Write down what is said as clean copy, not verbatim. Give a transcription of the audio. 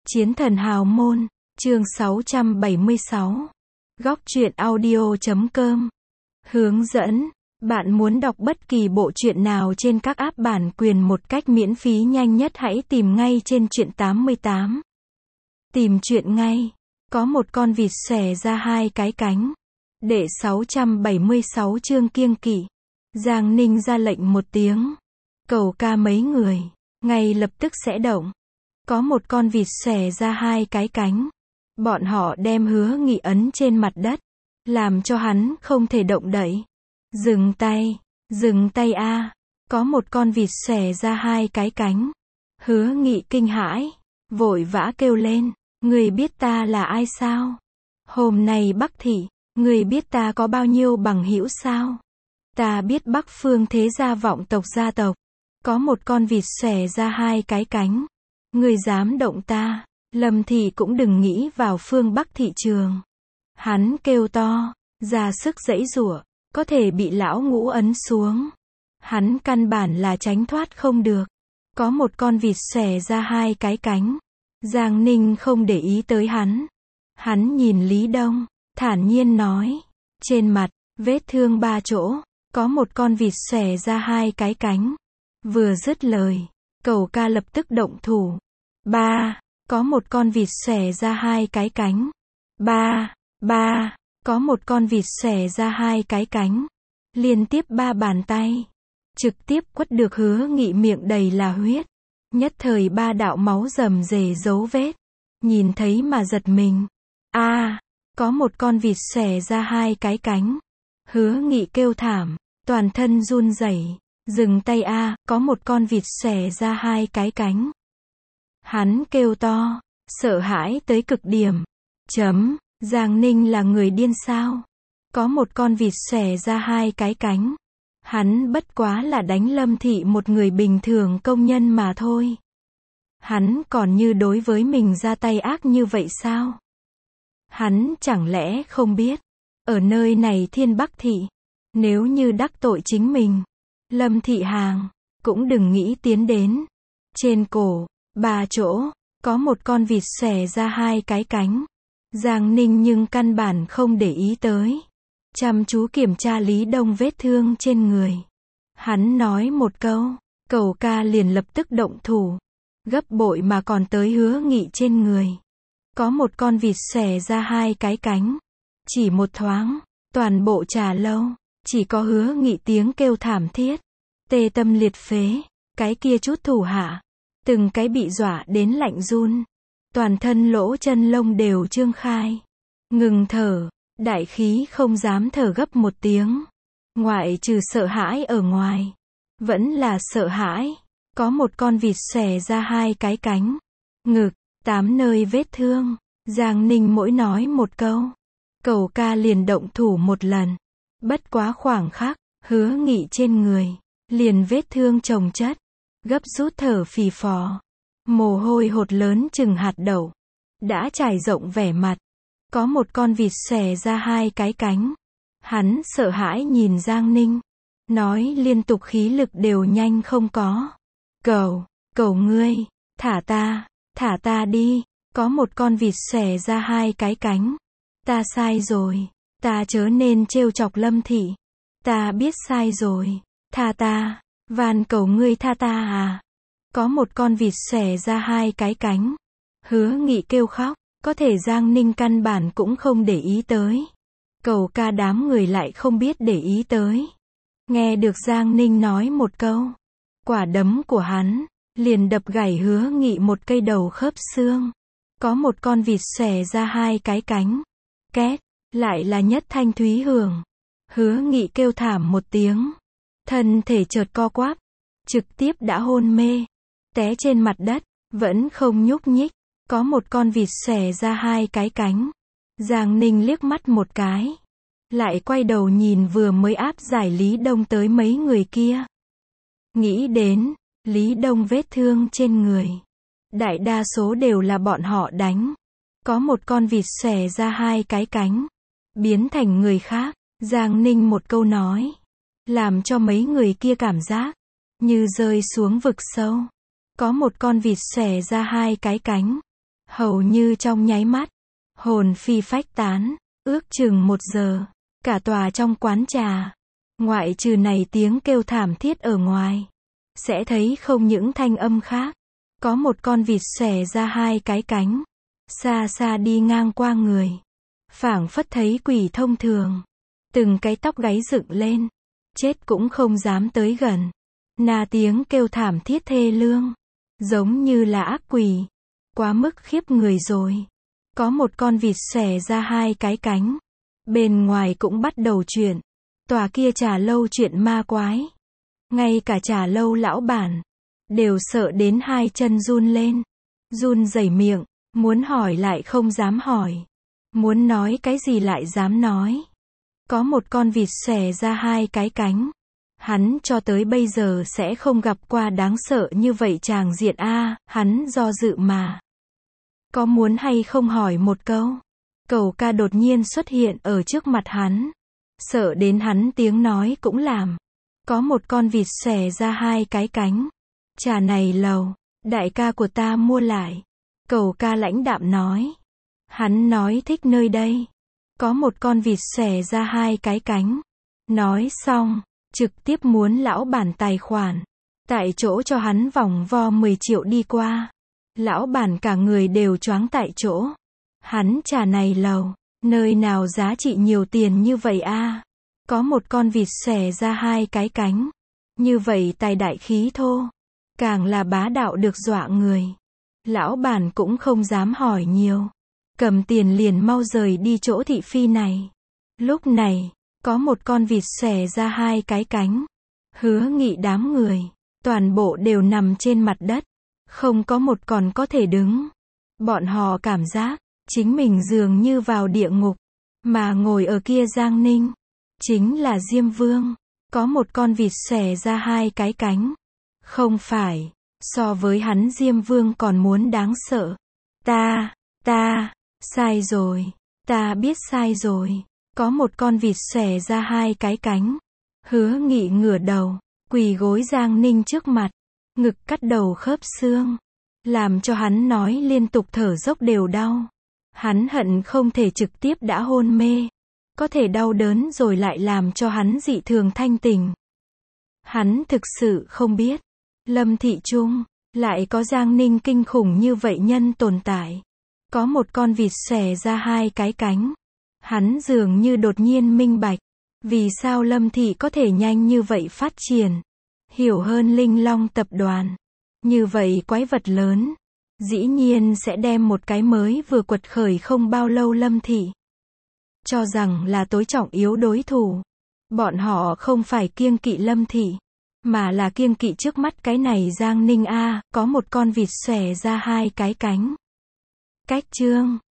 Chiến thần hào môn, chương 676. Góc truyện audio.com. Hướng dẫn. Bạn muốn đọc bất kỳ bộ truyện nào trên các app bản quyền một cách miễn phí nhanh nhất hãy tìm ngay trên truyện 88. Tìm truyện ngay. Có một con vịt xòe ra hai cái cánh. Đệ 676 chương kiêng kỵ. Giang Ninh ra lệnh một tiếng. Cầu ca mấy người, ngay lập tức sẽ động. Có một con vịt xòe ra hai cái cánh. Bọn họ đem Hứa Nghị ấn trên mặt đất, làm cho hắn không thể động đậy. Dừng tay a! Có một con vịt xòe ra hai cái cánh. Hứa Nghị kinh hãi, vội vã kêu lên, người biết ta là ai sao? Hôm nay Bắc Thị, người biết ta có bao nhiêu bằng hữu sao? Ta biết Bắc Phương thế gia vọng tộc gia tộc. Có một con vịt xòe ra hai cái cánh. Người dám động ta, Lâm Thị cũng đừng nghĩ vào phương Bắc thị trường. Hắn kêu to, ra sức giãy giụa, có thể bị lão Ngũ ấn xuống. Hắn căn bản là tránh thoát không được. Có một con vịt xòe ra hai cái cánh. Giang Ninh không để ý tới hắn. Hắn nhìn Lý Đông, thản nhiên nói, trên mặt, vết thương 3 chỗ, có một con vịt xòe ra hai cái cánh. Vừa dứt lời, Cầu ca lập tức động thủ. Có một con vịt xòe ra hai cái cánh. Có một con vịt xòe ra hai cái cánh. Liên tiếp 3 bàn tay. Trực tiếp quất được Hứa Nghị miệng đầy là huyết. Nhất thời 3 đạo máu rầm rề dấu vết. Nhìn thấy mà giật mình. Có một con vịt xòe ra hai cái cánh. Hứa Nghị kêu thảm, toàn thân run rẩy. Dừng tay a! Có một con vịt xòe ra hai cái cánh. Hắn kêu to, sợ hãi tới cực điểm. Giang Ninh là người điên sao? Có một con vịt xòe ra hai cái cánh. Hắn bất quá là đánh Lâm Thị một người bình thường công nhân mà thôi. Hắn còn như đối với mình ra tay ác như vậy sao? Hắn chẳng lẽ không biết, ở nơi này Thiên Bắc Thị, nếu như đắc tội chính mình, Lâm Thị hàng, cũng đừng nghĩ tiến đến. Trên cổ, 3 chỗ, có một con vịt xòe ra hai cái cánh. Giang Ninh nhưng căn bản không để ý tới. Chăm chú kiểm tra Lý Đông vết thương trên người. Hắn nói một câu, Cầu ca liền lập tức động thủ. Gấp bội mà còn tới Hứa Nghị trên người. Có một con vịt xòe ra hai cái cánh. Chỉ một thoáng, toàn bộ trà lâu, chỉ có Hứa Nghị tiếng kêu thảm thiết, tê tâm liệt phế. Cái kia chút thủ hạ, từng cái bị dọa đến lạnh run. Toàn thân lỗ chân lông đều trương khai. Ngừng thở, đại khí không dám thở gấp một tiếng. Ngoại trừ sợ hãi ở ngoài, vẫn là sợ hãi. Có một con vịt xòe ra hai cái cánh. Ngực, 8 nơi vết thương. Giang Ninh mỗi nói một câu, Cầu ca liền động thủ một lần. Bất quá khoảng khắc, Hứa Nghị trên người, liền vết thương chồng chất. Gấp rút thở phì phò. Mồ hôi hột lớn chừng hạt đậu. Đã trải rộng vẻ mặt. Có một con vịt xòe ra hai cái cánh. Hắn sợ hãi nhìn Giang Ninh. Nói liên tục khí lực đều nhanh không có. Cầu ngươi, thả ta đi. Có một con vịt xòe ra hai cái cánh. Ta sai rồi. Ta chớ nên trêu chọc Lâm Thị. Ta biết sai rồi. Tha ta. Van cầu ngươi tha ta à. Có một con vịt xòe ra hai cái cánh. Hứa Nghị kêu khóc. Có thể Giang Ninh căn bản cũng không để ý tới. Cầu ca đám người lại không biết để ý tới. Nghe được Giang Ninh nói một câu, quả đấm của hắn liền đập gãy Hứa Nghị một cây đầu khớp xương. Có một con vịt xòe ra hai cái cánh. Két, lại là nhất thanh thúy hưởng. Hứa Nghị kêu thảm một tiếng. Thân thể chợt co quắp, trực tiếp đã hôn mê, té trên mặt đất, vẫn không nhúc nhích. Có một con vịt xòe ra hai cái cánh. Giang Ninh liếc mắt một cái, lại quay đầu nhìn vừa mới áp giải Lý Đông tới mấy người kia. Nghĩ đến, Lý Đông vết thương trên người, đại đa số đều là bọn họ đánh. Có một con vịt xòe ra hai cái cánh, biến thành người khác. Giang Ninh một câu nói, làm cho mấy người kia cảm giác như rơi xuống vực sâu. Có một con vịt xòe ra hai cái cánh. Hầu như trong nháy mắt, hồn phi phách tán, ước chừng 1 giờ, cả tòa trong quán trà, ngoại trừ này tiếng kêu thảm thiết ở ngoài, sẽ thấy không những thanh âm khác. Có một con vịt xòe ra 2 cái cánh, xa xa đi ngang qua người, phảng phất thấy quỷ thông thường, từng cái tóc gáy dựng lên, chết cũng không dám tới gần. Tiếng kêu thảm thiết thê lương, giống như là ác quỷ, quá mức khiếp người rồi. Có một con vịt xòe ra 2 cái cánh, bên ngoài cũng bắt đầu chuyện, tòa kia trà lâu chuyện ma quái. Ngay cả trà lâu lão bản, đều sợ đến 2 chân run lên, run rẩy miệng, muốn hỏi lại không dám hỏi, muốn nói cái gì lại dám nói. Có một con vịt xòe ra 2 cái cánh, hắn cho tới bây giờ sẽ không gặp qua đáng sợ như vậy tràng diện a. Hắn do dự mà, có muốn hay không hỏi một câu. Cẩu ca đột nhiên xuất hiện ở trước mặt hắn, sợ đến hắn tiếng nói cũng làm. Có một con vịt xòe ra 2 cái cánh, trà này lầu, đại ca của ta mua lại. Cẩu ca lãnh đạm nói, hắn nói thích nơi đây. Có một con vịt xòe ra 2 cái cánh, nói xong, trực tiếp muốn lão bản tài khoản, tại chỗ cho hắn vòng vo 10 triệu đi qua. Lão bản cả người đều choáng tại chỗ. Hắn trà này lầu, nơi nào giá trị nhiều tiền như vậy a? Có một con vịt xòe ra 2 cái cánh, như vậy tài đại khí thô, càng là bá đạo được dọa người. Lão bản cũng không dám hỏi nhiều, cầm tiền liền mau rời đi chỗ thị phi này. Lúc này, có một con vịt xòe ra 2 cái cánh, Hứa Nghị đám người, toàn bộ đều nằm trên mặt đất, không có một còn có thể đứng. Bọn họ cảm giác, chính mình dường như vào địa ngục, mà ngồi ở kia Giang Ninh, chính là Diêm Vương. Có một con vịt xòe ra 2 cái cánh, không phải, so với hắn Diêm Vương còn muốn đáng sợ. Ta, sai rồi, ta biết sai rồi. Có một con vịt xòe ra 2 cái cánh, Hứa Nghị ngửa đầu, quỳ gối Giang Ninh trước mặt, ngực cắt đầu khớp xương, làm cho hắn nói liên tục thở dốc đều đau. Hắn hận không thể trực tiếp đã hôn mê, có thể đau đớn rồi lại làm cho hắn dị thường thanh tỉnh. Hắn thực sự không biết, Lâm thị trung, lại có Giang Ninh kinh khủng như vậy nhân tồn tại. Có một con vịt xòe ra 2 cái cánh, hắn dường như đột nhiên minh bạch, vì sao Lâm thị có thể nhanh như vậy phát triển, hiểu hơn Linh Long tập đoàn. Như vậy quái vật lớn, dĩ nhiên sẽ đem một cái mới vừa quật khởi không bao lâu Lâm thị cho rằng là tối trọng yếu đối thủ. Bọn họ không phải kiêng kỵ Lâm thị, mà là kiêng kỵ trước mắt cái này Giang Ninh a. Có một con vịt xòe ra 2 cái cánh. Cách chương